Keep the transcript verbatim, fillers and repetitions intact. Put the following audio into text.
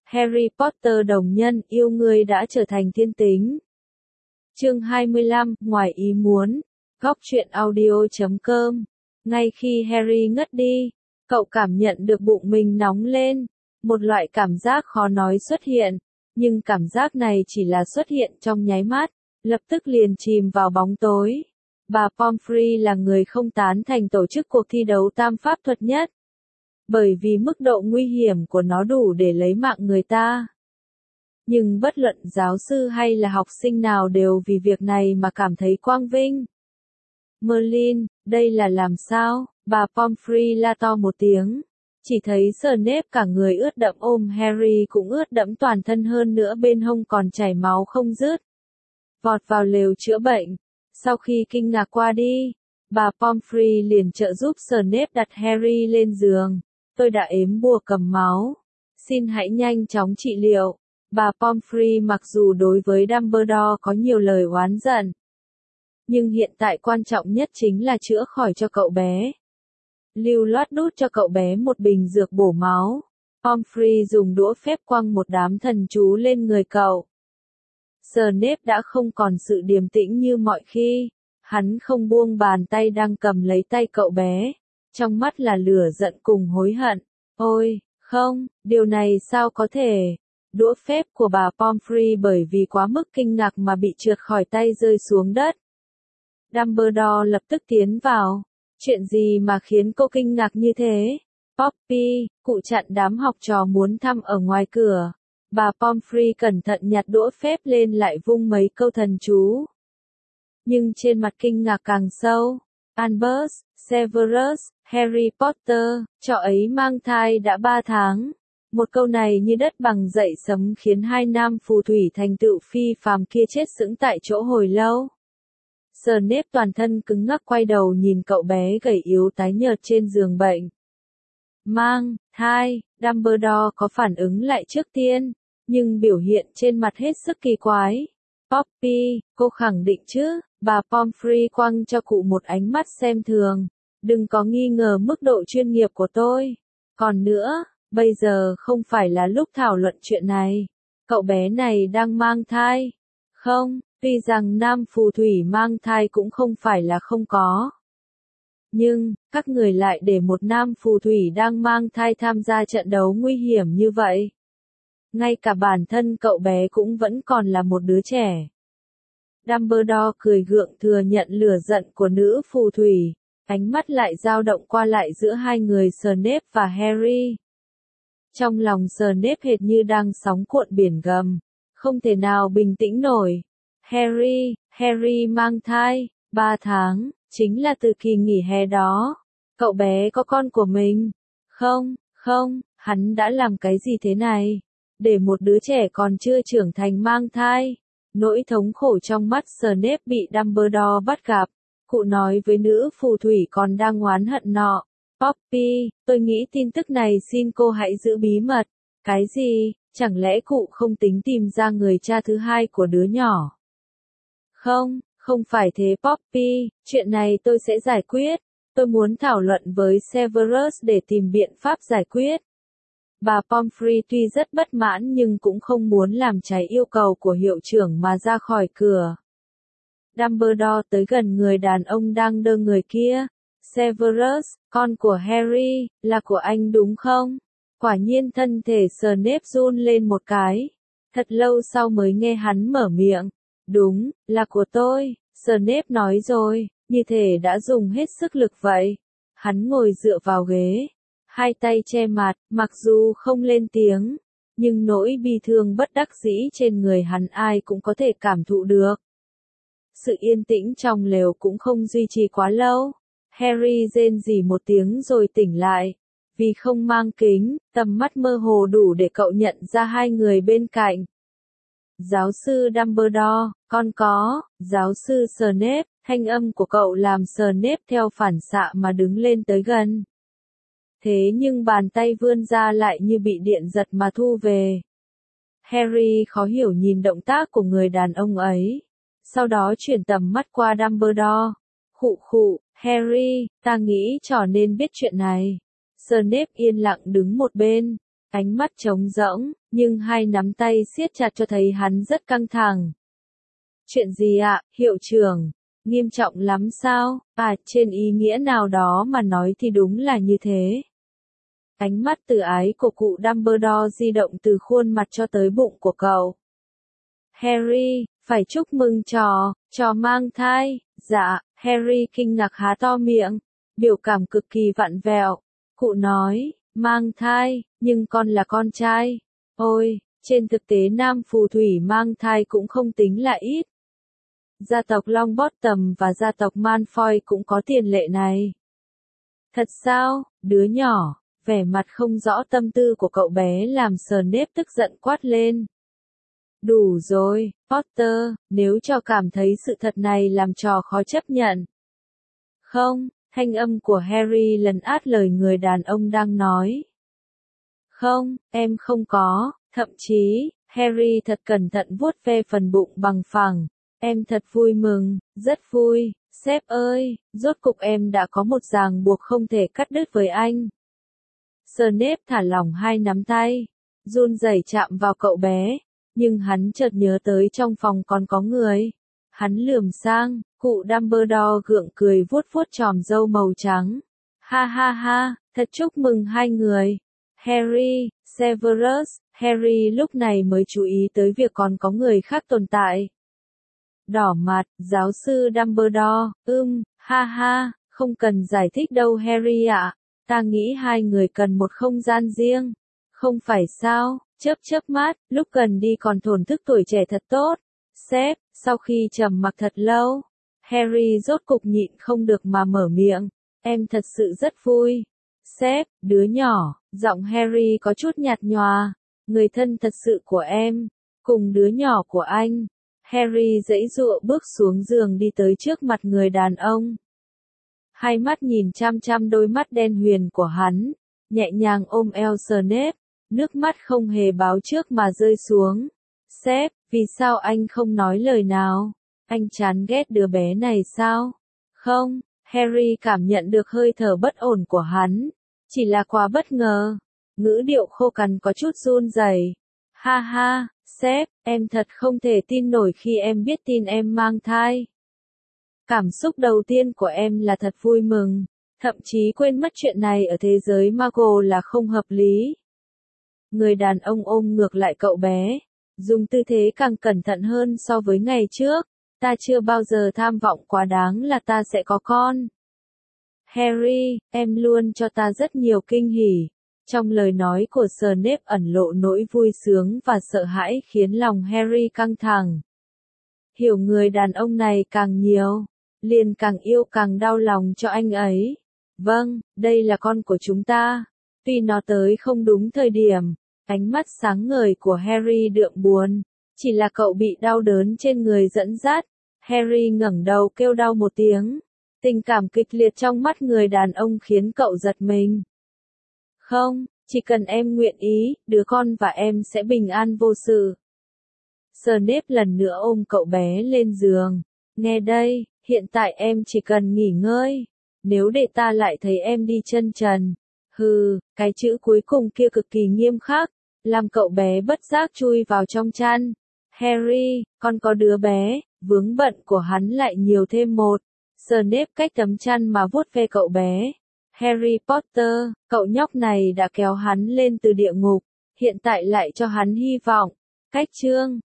Harry Potter đồng nhân yêu ngươi đã trở thành thiên tính. Chương hai mươi lăm, ngoài ý muốn. Góc truyện audio chấm com. Ngay khi Harry ngất đi, cậu cảm nhận được bụng mình nóng lên. Một loại cảm giác khó nói xuất hiện, nhưng cảm giác này chỉ là xuất hiện trong nháy mắt, lập tức liền chìm vào bóng tối. Bà Pomfrey là người không tán thành tổ chức cuộc thi đấu tam pháp thuật nhất, bởi vì mức độ nguy hiểm của nó đủ để lấy mạng người ta. Nhưng bất luận giáo sư hay là học sinh nào đều vì việc này mà cảm thấy quang vinh. Merlin, đây là làm sao? Bà Pomfrey la to một tiếng. Chỉ thấy Snape cả người ướt đẫm ôm Harry cũng ướt đẫm toàn thân, hơn nữa bên hông còn chảy máu không dứt. Vọt vào lều chữa bệnh. Sau khi kinh ngạc qua đi, bà Pomfrey liền trợ giúp Snape đặt Harry lên giường. Tôi đã ếm bùa cầm máu. Xin hãy nhanh chóng trị liệu. Bà Pomfrey mặc dù đối với Dumbledore có nhiều lời oán giận, nhưng hiện tại quan trọng nhất chính là chữa khỏi cho cậu bé. Lưu loát đút cho cậu bé một bình dược bổ máu. Pomfrey dùng đũa phép quăng một đám thần chú lên người cậu. Snape đã không còn sự điềm tĩnh như mọi khi. Hắn không buông bàn tay đang cầm lấy tay cậu bé. Trong mắt là lửa giận cùng hối hận. Ôi, không, điều này sao có thể? Đũa phép của bà Pomfrey bởi vì quá mức kinh ngạc mà bị trượt khỏi tay rơi xuống đất. Dumbledore lập tức tiến vào. Chuyện gì mà khiến cô kinh ngạc như thế? Poppy, cụ chặn đám học trò muốn thăm ở ngoài cửa. Bà Pomfrey cẩn thận nhặt đũa phép lên lại vung mấy câu thần chú. Nhưng trên mặt kinh ngạc càng sâu. Albus, Severus, Harry Potter, trò ấy mang thai đã ba tháng. Một câu này như đất bằng dậy sấm khiến hai nam phù thủy thành tựu phi phàm kia chết sững tại chỗ hồi lâu. Snape toàn thân cứng ngắc quay đầu nhìn cậu bé gầy yếu tái nhợt trên giường bệnh. Mang thai, Dumbledore có phản ứng lại trước tiên, nhưng biểu hiện trên mặt hết sức kỳ quái. Poppy, cô khẳng định chứ? Bà Pomfrey quăng cho cụ một ánh mắt xem thường. Đừng có nghi ngờ mức độ chuyên nghiệp của tôi. Còn nữa, bây giờ không phải là lúc thảo luận chuyện này. Cậu bé này đang mang thai. Không, tuy rằng nam phù thủy mang thai cũng không phải là không có. Nhưng, các người lại để một nam phù thủy đang mang thai tham gia trận đấu nguy hiểm như vậy. Ngay cả bản thân cậu bé cũng vẫn còn là một đứa trẻ. Dumbledore cười gượng thừa nhận lửa giận của nữ phù thủy. Ánh mắt lại dao động qua lại giữa hai người Snape và Harry. Trong lòng Snape hệt như đang sóng cuộn biển gầm. Không thể nào bình tĩnh nổi. Harry, Harry mang thai, ba tháng, chính là từ kỳ nghỉ hè đó. Cậu bé có con của mình. Không, không, hắn đã làm cái gì thế này? Để một đứa trẻ còn chưa trưởng thành mang thai. Nỗi thống khổ trong mắt Snape bị Dumbledore bắt gặp. Cụ nói với nữ phù thủy còn đang oán hận nọ. Poppy, tôi nghĩ tin tức này xin cô hãy giữ bí mật. Cái gì? Chẳng lẽ cụ không tính tìm ra người cha thứ hai của đứa nhỏ? Không, không phải thế Poppy, chuyện này tôi sẽ giải quyết. Tôi muốn thảo luận với Severus để tìm biện pháp giải quyết. Bà Pomfrey tuy rất bất mãn nhưng cũng không muốn làm trái yêu cầu của hiệu trưởng mà ra khỏi cửa. Dumbledore tới gần người đàn ông đang đơ người kia. Severus, con của Harry, là của anh đúng không? Quả nhiên thân thể Snape run lên một cái. Thật lâu sau mới nghe hắn mở miệng. Đúng, là của tôi, Snape nói rồi, như thể đã dùng hết sức lực vậy. Hắn ngồi dựa vào ghế, hai tay che mặt, mặc dù không lên tiếng, nhưng nỗi bi thương bất đắc dĩ trên người hắn ai cũng có thể cảm thụ được. Sự yên tĩnh trong lều cũng không duy trì quá lâu. Harry rên rỉ một tiếng rồi tỉnh lại. Vì không mang kính, tầm mắt mơ hồ đủ để cậu nhận ra hai người bên cạnh. Giáo sư Dumbledore, con có, giáo sư Snape, thanh âm của cậu làm Snape theo phản xạ mà đứng lên tới gần. Thế nhưng bàn tay vươn ra lại như bị điện giật mà thu về. Harry khó hiểu nhìn động tác của người đàn ông ấy. Sau đó chuyển tầm mắt qua Dumbledore. Khụ khụ, Harry, ta nghĩ trò nên biết chuyện này. Snape yên lặng đứng một bên. Ánh mắt trống rỗng, nhưng hai nắm tay siết chặt cho thấy hắn rất căng thẳng. Chuyện gì ạ, hiệu trưởng? Nghiêm trọng lắm sao? À, trên ý nghĩa nào đó mà nói thì đúng là như thế. Ánh mắt từ ái của cụ Dumbledore di động từ khuôn mặt cho tới bụng của cậu. Harry, phải chúc mừng trò, trò mang thai. Dạ, Harry kinh ngạc há to miệng, biểu cảm cực kỳ vặn vẹo. Cụ nói, mang thai, nhưng con là con trai. Ôi, trên thực tế nam phù thủy mang thai cũng không tính là ít. Gia tộc Longbottom và gia tộc Malfoy cũng có tiền lệ này. Thật sao, đứa nhỏ, vẻ mặt không rõ tâm tư của cậu bé làm Snape tức giận quát lên. Đủ rồi, Potter, nếu cho cảm thấy sự thật này làm trò khó chấp nhận. Không, thanh âm của Harry lấn át lời người đàn ông đang nói. Không, em không có, thậm chí, Harry thật cẩn thận vuốt ve phần bụng bằng phẳng. Em thật vui mừng, rất vui, sếp ơi, rốt cục em đã có một ràng buộc không thể cắt đứt với anh. Snape thả lỏng hai nắm tay, run rẩy chạm vào cậu bé, nhưng hắn chợt nhớ tới trong phòng còn có người. Hắn lườm sang, cụ Dumbledore gượng cười vuốt vuốt chòm râu màu trắng. Ha ha ha, thật chúc mừng hai người. Harry, Severus, Harry lúc này mới chú ý tới việc còn có người khác tồn tại. Đỏ mặt, giáo sư Dumbledore, ưm, ha ha, không cần giải thích đâu Harry ạ, ta nghĩ hai người cần một không gian riêng. Không phải sao, chớp chớp mắt, lúc cần đi còn thổn thức tuổi trẻ thật tốt. Sếp, sau khi trầm mặc thật lâu, Harry rốt cục nhịn không được mà mở miệng, em thật sự rất vui. Sếp, đứa nhỏ, giọng Harry có chút nhạt nhòa, người thân thật sự của em, cùng đứa nhỏ của anh. Harry giãy giụa bước xuống giường đi tới trước mặt người đàn ông. Hai mắt nhìn chăm chăm đôi mắt đen huyền của hắn, nhẹ nhàng ôm eo Snape, nước mắt không hề báo trước mà rơi xuống. Sếp, vì sao anh không nói lời nào? Anh chán ghét đứa bé này sao? Không, Harry cảm nhận được hơi thở bất ổn của hắn, chỉ là quá bất ngờ. Ngữ điệu khô cằn có chút run rẩy. Ha ha, sếp, em thật không thể tin nổi khi em biết tin em mang thai. Cảm xúc đầu tiên của em là thật vui mừng, thậm chí quên mất chuyện này ở thế giới Muggle là không hợp lý. Người đàn ông ôm ngược lại cậu bé, dùng tư thế càng cẩn thận hơn so với ngày trước. Ta chưa bao giờ tham vọng quá đáng là ta sẽ có con. Harry, em luôn cho ta rất nhiều kinh hỉ. Trong lời nói của Snape ẩn lộ nỗi vui sướng và sợ hãi khiến lòng Harry căng thẳng. Hiểu người đàn ông này càng nhiều, liền càng yêu càng đau lòng cho anh ấy. Vâng, đây là con của chúng ta. Tuy nó tới không đúng thời điểm, ánh mắt sáng ngời của Harry đượm buồn, chỉ là cậu bị đau đớn trên người dẫn dắt. Harry ngẩng đầu kêu đau một tiếng. Tình cảm kịch liệt trong mắt người đàn ông khiến cậu giật mình. Không, chỉ cần em nguyện ý, đứa con và em sẽ bình an vô sự. Snape lần nữa ôm cậu bé lên giường. Nghe đây, hiện tại em chỉ cần nghỉ ngơi. Nếu để ta lại thấy em đi chân trần. Hừ, cái chữ cuối cùng kia cực kỳ nghiêm khắc, làm cậu bé bất giác chui vào trong chăn. Harry, con có đứa bé, vướng bận của hắn lại nhiều thêm một. Snape cách tấm chăn mà vuốt ve cậu bé. Harry Potter, cậu nhóc này đã kéo hắn lên từ địa ngục, hiện tại lại cho hắn hy vọng. Cách chương